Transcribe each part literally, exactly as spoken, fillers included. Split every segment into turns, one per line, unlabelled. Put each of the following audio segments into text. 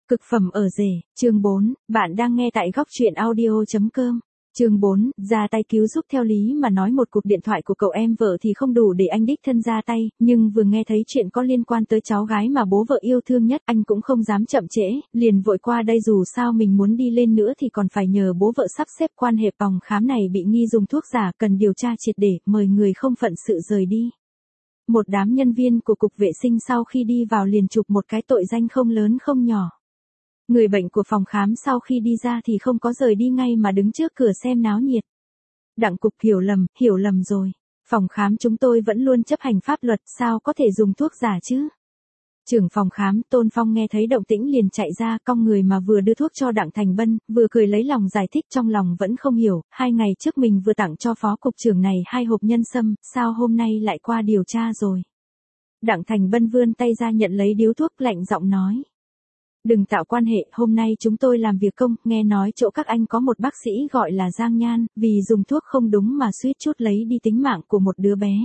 Cực phẩm ở rể, chương bốn, bạn đang nghe tại góc truyện audio chấm com. Chương bốn, ra tay cứu giúp. Theo lý mà nói một cuộc điện thoại của cậu em vợ thì không đủ để anh đích thân ra tay, nhưng vừa nghe thấy chuyện có liên quan tới cháu gái mà bố vợ yêu thương nhất, anh cũng không dám chậm trễ, liền vội qua đây. Dù sao mình muốn đi lên nữa thì còn phải nhờ bố vợ sắp xếp quan hệ. Phòng khám này bị nghi dùng thuốc giả, cần điều tra triệt để, mời người không phận sự rời đi. Một đám nhân viên của cục vệ sinh sau khi đi vào liền chụp một cái tội danh không lớn không nhỏ. Người bệnh của phòng khám sau khi đi ra thì không có rời đi ngay mà đứng trước cửa xem náo nhiệt. Đặng Cục: hiểu lầm, hiểu lầm rồi. Phòng khám chúng tôi vẫn luôn chấp hành pháp luật, sao có thể dùng thuốc giả chứ? Trưởng phòng khám Tôn Phong nghe thấy động tĩnh liền chạy ra, cong người mà vừa đưa thuốc cho Đặng Thành Bân, vừa cười lấy lòng giải thích, trong lòng vẫn không hiểu, hai ngày trước mình vừa tặng cho phó cục trưởng này hai hộp nhân sâm, sao hôm nay lại qua điều tra rồi? Đặng Thành Bân vươn tay ra nhận lấy điếu thuốc, lạnh giọng nói. Đừng tạo quan hệ, hôm nay chúng tôi làm việc công, nghe nói chỗ các anh có một bác sĩ gọi là Giang Nhan, vì dùng thuốc không đúng mà suýt chút lấy đi tính mạng của một đứa bé.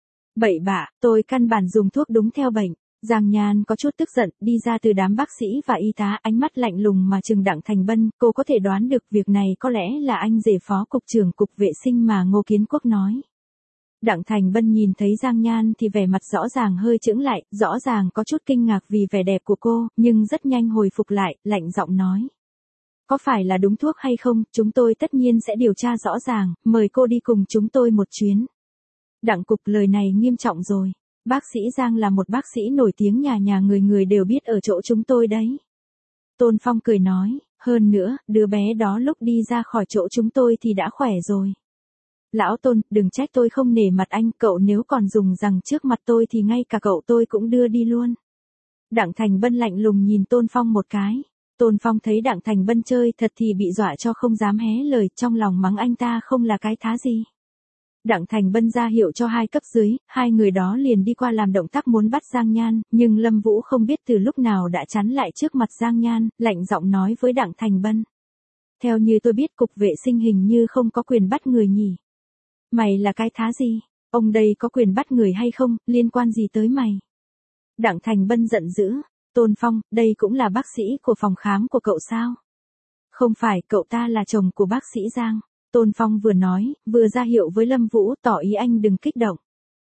Bậy bạ, tôi căn bản dùng thuốc đúng theo bệnh. Giang Nhan có chút tức giận, đi ra từ đám bác sĩ và y tá, ánh mắt lạnh lùng mà trừng Đặng Thành Bân. Cô có thể đoán được việc này có lẽ là anh rể phó cục trưởng cục vệ sinh mà Ngô Kiến Quốc nói. Đặng Thành Bân nhìn thấy Giang Nhan thì vẻ mặt rõ ràng hơi chững lại, rõ ràng có chút kinh ngạc vì vẻ đẹp của cô, nhưng rất nhanh hồi phục lại, lạnh giọng nói. Có phải là đúng thuốc hay không, chúng tôi tất nhiên sẽ điều tra rõ ràng, mời cô đi cùng chúng tôi một chuyến. Đặng Cục: lời này nghiêm trọng rồi. Bác sĩ Giang là một bác sĩ nổi tiếng, nhà nhà người người đều biết ở chỗ chúng tôi đấy. Tôn Phong cười nói, hơn nữa, đứa bé đó lúc đi ra khỏi chỗ chúng tôi thì đã khỏe rồi. Lão Tôn, đừng trách tôi không nể mặt anh, cậu nếu còn dùng rằng trước mặt tôi thì ngay cả cậu tôi cũng đưa đi luôn. Đặng Thành Bân lạnh lùng nhìn Tôn Phong một cái. Tôn Phong thấy Đặng Thành Bân chơi thật thì bị dọa cho không dám hé lời, trong lòng mắng anh ta không là cái thá gì. Đặng Thành Bân ra hiệu cho hai cấp dưới, hai người đó liền đi qua làm động tác muốn bắt Giang Nhan, nhưng Lâm Vũ không biết từ lúc nào đã chắn lại trước mặt Giang Nhan, lạnh giọng nói với Đặng Thành Bân. Theo như tôi biết cục vệ sinh hình như không có quyền bắt người nhỉ. Mày là cái thá gì? Ông đây có quyền bắt người hay không, liên quan gì tới mày? Đặng Thành Bân giận dữ. Tôn Phong, đây cũng là bác sĩ của phòng khám của cậu sao? Không phải, cậu ta là chồng của bác sĩ Giang. Tôn Phong vừa nói, vừa ra hiệu với Lâm Vũ, tỏ ý anh đừng kích động.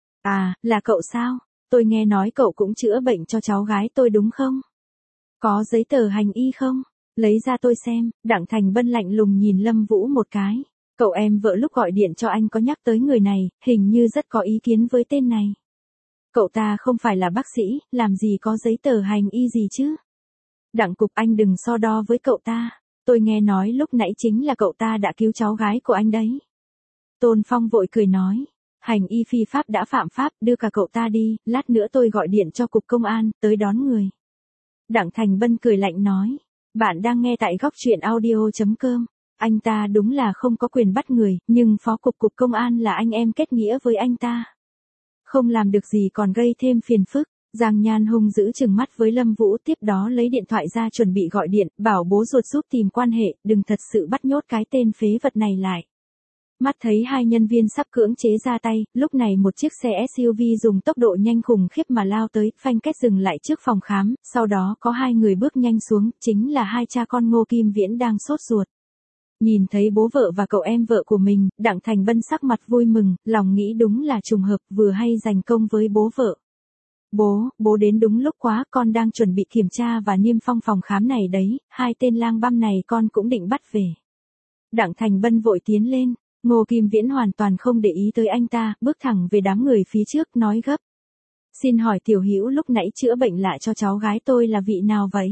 À, là cậu sao? Tôi nghe nói cậu cũng chữa bệnh cho cháu gái tôi đúng không? Có giấy tờ hành y không? Lấy ra tôi xem. Đặng Thành Bân lạnh lùng nhìn Lâm Vũ một cái. Cậu em vợ lúc gọi điện cho anh có nhắc tới người này, hình như rất có ý kiến với tên này. Cậu ta không phải là bác sĩ, làm gì có giấy tờ hành y gì chứ? Đặng Cục, anh đừng so đo với cậu ta. Tôi nghe nói lúc nãy chính là cậu ta đã cứu cháu gái của anh đấy. Tôn Phong vội cười nói. Hành y phi pháp đã phạm pháp, đưa cả cậu ta đi, lát nữa tôi gọi điện cho cục công an, tới đón người. Đặng Thành Bân cười lạnh nói. Bạn đang nghe tại góc truyện audio chấm com. Anh ta đúng là không có quyền bắt người, nhưng phó cục cục công an là anh em kết nghĩa với anh ta. Không làm được gì còn gây thêm phiền phức. Giang Nhan hung dữ trừng mắt với Lâm Vũ, tiếp đó lấy điện thoại ra chuẩn bị gọi điện, bảo bố ruột giúp tìm quan hệ, đừng thật sự bắt nhốt cái tên phế vật này lại. Mắt thấy hai nhân viên sắp cưỡng chế ra tay, lúc này một chiếc xe ét u vê dùng tốc độ nhanh khủng khiếp mà lao tới, phanh két dừng lại trước phòng khám, sau đó có hai người bước nhanh xuống, chính là hai cha con Ngô Kim Viễn đang sốt ruột. Nhìn thấy bố vợ và cậu em vợ của mình, Đặng Thành Bân sắc mặt vui mừng, lòng nghĩ đúng là trùng hợp, vừa hay giành công với bố vợ. Bố, bố đến đúng lúc quá, con đang chuẩn bị kiểm tra và niêm phong phòng khám này đấy, hai tên lang băm này con cũng định bắt về. Đặng Thành Bân vội tiến lên, Ngô Kim Viễn hoàn toàn không để ý tới anh ta, bước thẳng về đám người phía trước, nói gấp. Xin hỏi Tiểu Hữu lúc nãy chữa bệnh lạ cho cháu gái tôi là vị nào vậy?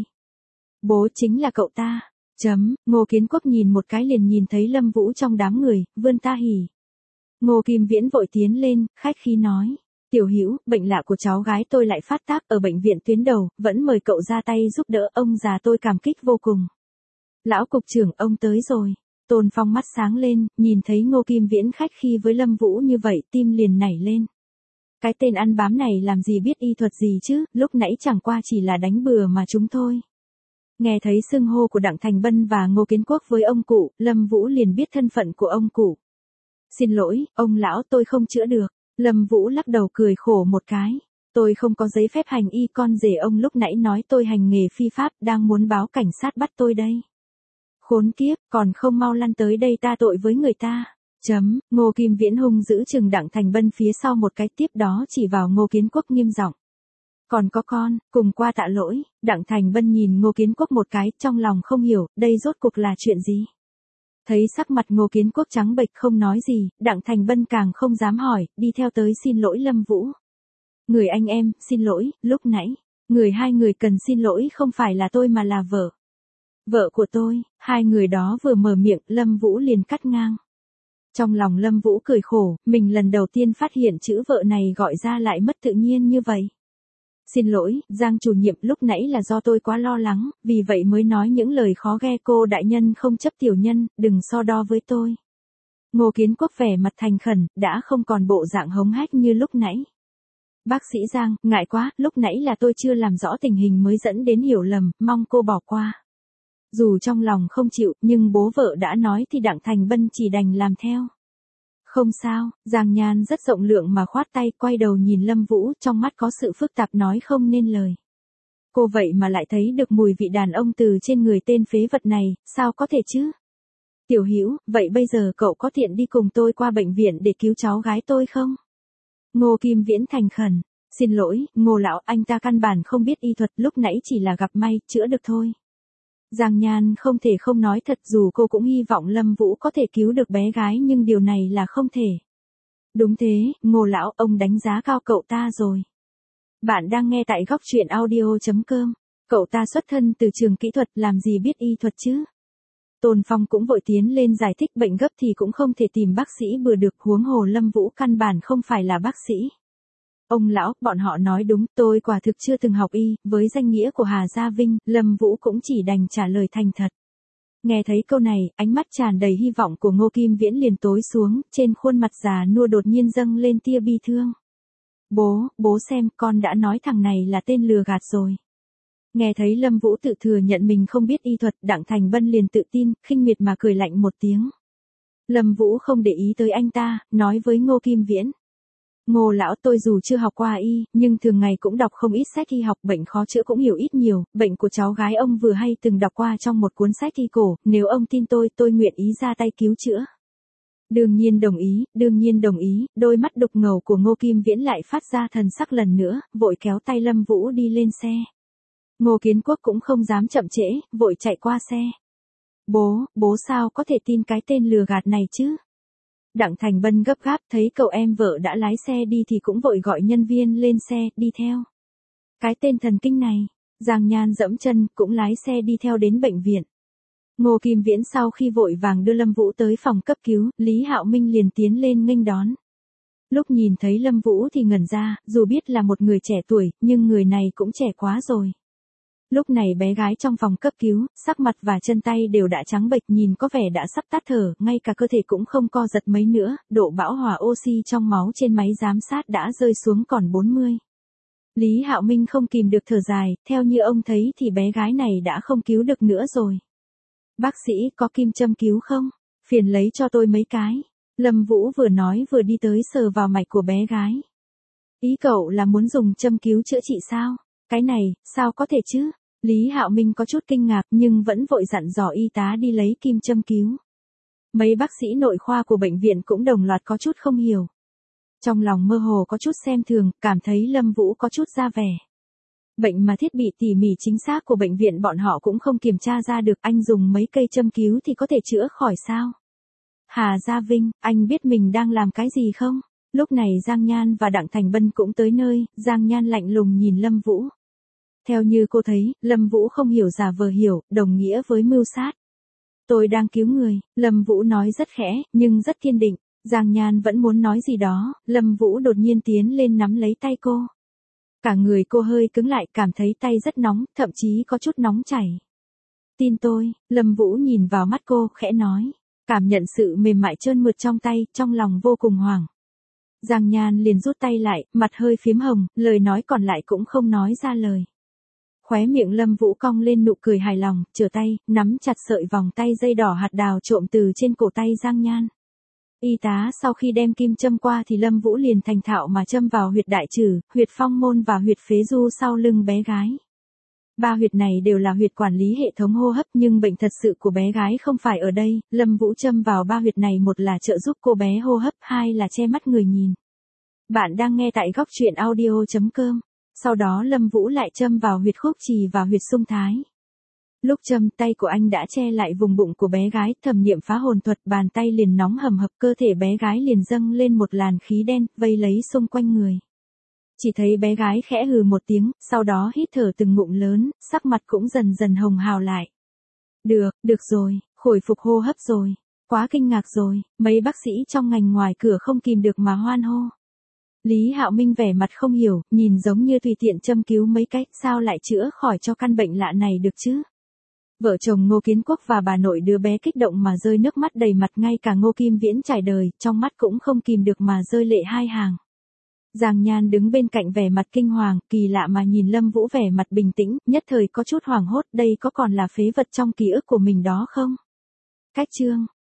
Bố chính là cậu ta. Chấm, Ngô Kiến Quốc nhìn một cái liền nhìn thấy Lâm Vũ trong đám người, vươn ta hỉ. Ngô Kim Viễn vội tiến lên, khách khí nói. Tiểu Hữu, bệnh lạ của cháu gái tôi lại phát tác ở bệnh viện tuyến đầu, vẫn mời cậu ra tay giúp đỡ, ông già tôi cảm kích vô cùng. Lão cục trưởng, ông tới rồi. Tôn Phong mắt sáng lên, nhìn thấy Ngô Kim Viễn khách khí với Lâm Vũ như vậy, tim liền nảy lên. Cái tên ăn bám này làm gì biết y thuật gì chứ, lúc nãy chẳng qua chỉ là đánh bừa mà chúng thôi. Nghe thấy xưng hô của Đặng Thành Bân và Ngô Kiến Quốc với ông cụ, Lâm Vũ liền biết thân phận của ông cụ. Xin lỗi, ông lão, tôi không chữa được. Lâm Vũ lắc đầu cười khổ một cái. Tôi không có giấy phép hành y, con rể ông lúc nãy nói tôi hành nghề phi pháp, đang muốn báo cảnh sát bắt tôi đây. Khốn kiếp, còn không mau lăn tới đây ta tội với người ta. Chấm, Ngô Kim Viễn hung giữ chừng Đặng Thành Bân phía sau một cái, tiếp đó chỉ vào Ngô Kiến Quốc nghiêm giọng. Còn có con, cùng qua tạ lỗi. Đặng Thành Bân nhìn Ngô Kiến Quốc một cái, trong lòng không hiểu, đây rốt cuộc là chuyện gì. Thấy sắc mặt Ngô Kiến Quốc trắng bệch không nói gì, Đặng Thành Bân càng không dám hỏi, đi theo tới xin lỗi Lâm Vũ. Người anh em, xin lỗi, lúc nãy, người hai người cần xin lỗi không phải là tôi mà là vợ. Vợ của tôi, hai người đó vừa mở miệng, Lâm Vũ liền cắt ngang. Trong lòng Lâm Vũ cười khổ, mình lần đầu tiên phát hiện chữ vợ này gọi ra lại mất tự nhiên như vậy. Xin lỗi, Giang chủ nhiệm, lúc nãy là do tôi quá lo lắng, vì vậy mới nói những lời khó nghe, cô đại nhân không chấp tiểu nhân, đừng so đo với tôi. Ngô Kiến Quốc vẻ mặt thành khẩn, đã không còn bộ dạng hống hách như lúc nãy. Bác sĩ Giang, ngại quá, lúc nãy là tôi chưa làm rõ tình hình mới dẫn đến hiểu lầm, mong cô bỏ qua. Dù trong lòng không chịu, nhưng bố vợ đã nói thì Đặng Thành Bân chỉ đành làm theo. Không sao, Giang Nhan rất rộng lượng mà khoát tay, quay đầu nhìn Lâm Vũ, trong mắt có sự phức tạp nói không nên lời. Cô vậy mà lại thấy được mùi vị đàn ông từ trên người tên phế vật này, sao có thể chứ? Tiểu Hữu, vậy bây giờ cậu có tiện đi cùng tôi qua bệnh viện để cứu cháu gái tôi không? Ngô Kim Viễn thành khẩn. Xin lỗi, Ngô lão, anh ta căn bản không biết y thuật, lúc nãy chỉ là gặp may, chữa được thôi. Giang Nhan không thể không nói thật, dù cô cũng hy vọng Lâm Vũ có thể cứu được bé gái nhưng điều này là không thể. Đúng thế, Ngô lão, ông đánh giá cao cậu ta rồi. Bạn đang nghe tại góc truyện audio chấm com. Cậu ta xuất thân từ trường kỹ thuật, làm gì biết y thuật chứ? Tôn Phong cũng vội tiến lên giải thích, bệnh gấp thì cũng không thể tìm bác sĩ bừa được, huống hồ Lâm Vũ căn bản không phải là bác sĩ. Ông lão, bọn họ nói đúng, tôi quả thực chưa từng học y, với danh nghĩa của Hà Gia Vinh, Lâm Vũ cũng chỉ đành trả lời thành thật. Nghe thấy câu này, ánh mắt tràn đầy hy vọng của Ngô Kim Viễn liền tối xuống, trên khuôn mặt già nua đột nhiên dâng lên tia bi thương. Bố, bố xem, con đã nói thằng này là tên lừa gạt rồi. Nghe thấy Lâm Vũ tự thừa nhận mình không biết y thuật, Đặng Thành Bân liền tự tin, khinh miệt mà cười lạnh một tiếng. Lâm Vũ không để ý tới anh ta, nói với Ngô Kim Viễn. Ngô lão, tôi dù chưa học qua y, nhưng thường ngày cũng đọc không ít sách y học, bệnh khó chữa cũng hiểu ít nhiều, bệnh của cháu gái ông vừa hay từng đọc qua trong một cuốn sách y cổ, nếu ông tin tôi, tôi nguyện ý ra tay cứu chữa. Đương nhiên đồng ý, đương nhiên đồng ý, đôi mắt đục ngầu của Ngô Kim Viễn lại phát ra thần sắc lần nữa, vội kéo tay Lâm Vũ đi lên xe. Ngô Kiến Quốc cũng không dám chậm trễ, vội chạy qua xe. Bố, bố sao có thể tin cái tên lừa gạt này chứ? Đặng Thành Bân gấp gáp, thấy cậu em vợ đã lái xe đi thì cũng vội gọi nhân viên lên xe, đi theo. Cái tên thần kinh này, Giang Nhan dẫm chân, cũng lái xe đi theo đến bệnh viện. Ngô Kim Viễn sau khi vội vàng đưa Lâm Vũ tới phòng cấp cứu, Lý Hạo Minh liền tiến lên nghênh đón. Lúc nhìn thấy Lâm Vũ thì ngẩn ra, dù biết là một người trẻ tuổi, nhưng người này cũng trẻ quá rồi. Lúc này bé gái trong phòng cấp cứu, sắc mặt và chân tay đều đã trắng bệch, nhìn có vẻ đã sắp tắt thở, ngay cả cơ thể cũng không co giật mấy nữa, độ bão hòa oxy trong máu trên máy giám sát đã rơi xuống còn bốn mươi. Lý Hạo Minh không kìm được thở dài, theo như ông thấy thì bé gái này đã không cứu được nữa rồi. Bác sĩ, có kim châm cứu không? Phiền lấy cho tôi mấy cái. Lâm Vũ vừa nói vừa đi tới sờ vào mạch của bé gái. Ý cậu là muốn dùng châm cứu chữa trị sao? Cái này, sao có thể chứ? Lý Hạo Minh có chút kinh ngạc nhưng vẫn vội dặn dò y tá đi lấy kim châm cứu. Mấy bác sĩ nội khoa của bệnh viện cũng đồng loạt có chút không hiểu. Trong lòng mơ hồ có chút xem thường, cảm thấy Lâm Vũ có chút ra vẻ. Bệnh mà thiết bị tỉ mỉ chính xác của bệnh viện bọn họ cũng không kiểm tra ra được, anh dùng mấy cây châm cứu thì có thể chữa khỏi sao? Hà Gia Vinh, anh biết mình đang làm cái gì không? Lúc này Giang Nhan và Đặng Thành Bân cũng tới nơi, Giang Nhan lạnh lùng nhìn Lâm Vũ. Theo như cô thấy, Lâm Vũ không hiểu giả vờ hiểu, đồng nghĩa với mưu sát. Tôi đang cứu người, Lâm Vũ nói rất khẽ, nhưng rất kiên định. Giang Nhan vẫn muốn nói gì đó, Lâm Vũ đột nhiên tiến lên nắm lấy tay cô. Cả người cô hơi cứng lại, cảm thấy tay rất nóng, thậm chí có chút nóng chảy. Tin tôi, Lâm Vũ nhìn vào mắt cô, khẽ nói. Cảm nhận sự mềm mại trơn mượt trong tay, trong lòng vô cùng hoảng. Giang Nhan liền rút tay lại, mặt hơi phím hồng, lời nói còn lại cũng không nói ra lời. Khóe miệng Lâm Vũ cong lên nụ cười hài lòng, trở tay, nắm chặt sợi vòng tay dây đỏ hạt đào trộm từ trên cổ tay Giang Nhan. Y tá sau khi đem kim châm qua thì Lâm Vũ liền thành thạo mà châm vào huyệt đại trừ, huyệt phong môn và huyệt phế du sau lưng bé gái. Ba huyệt này đều là huyệt quản lý hệ thống hô hấp nhưng bệnh thật sự của bé gái không phải ở đây, Lâm Vũ châm vào ba huyệt này một là trợ giúp cô bé hô hấp, hai là che mắt người nhìn. Bạn đang nghe tại góc truyện audio chấm com. Sau đó Lâm Vũ lại châm vào huyệt khúc trì và huyệt xung thái. Lúc châm tay của anh đã che lại vùng bụng của bé gái, thẩm niệm phá hồn thuật bàn tay liền nóng hầm hập, cơ thể bé gái liền dâng lên một làn khí đen, vây lấy xung quanh người. Chỉ thấy bé gái khẽ hừ một tiếng, sau đó hít thở từng ngụm lớn, sắc mặt cũng dần dần hồng hào lại. Được, được rồi, khôi phục hô hấp rồi. Quá kinh ngạc rồi, mấy bác sĩ trong ngành ngoài cửa không kìm được mà hoan hô. Lý Hạo Minh vẻ mặt không hiểu, nhìn giống như tùy tiện châm cứu mấy cách, sao lại chữa khỏi cho căn bệnh lạ này được chứ? Vợ chồng Ngô Kiến Quốc và bà nội đứa bé kích động mà rơi nước mắt đầy mặt, ngay cả Ngô Kim Viễn trải đời, trong mắt cũng không kìm được mà rơi lệ hai hàng. Giang Nhan đứng bên cạnh vẻ mặt kinh hoàng, kỳ lạ mà nhìn Lâm Vũ vẻ mặt bình tĩnh, nhất thời có chút hoảng hốt, đây có còn là phế vật trong ký ức của mình đó không? Cách chương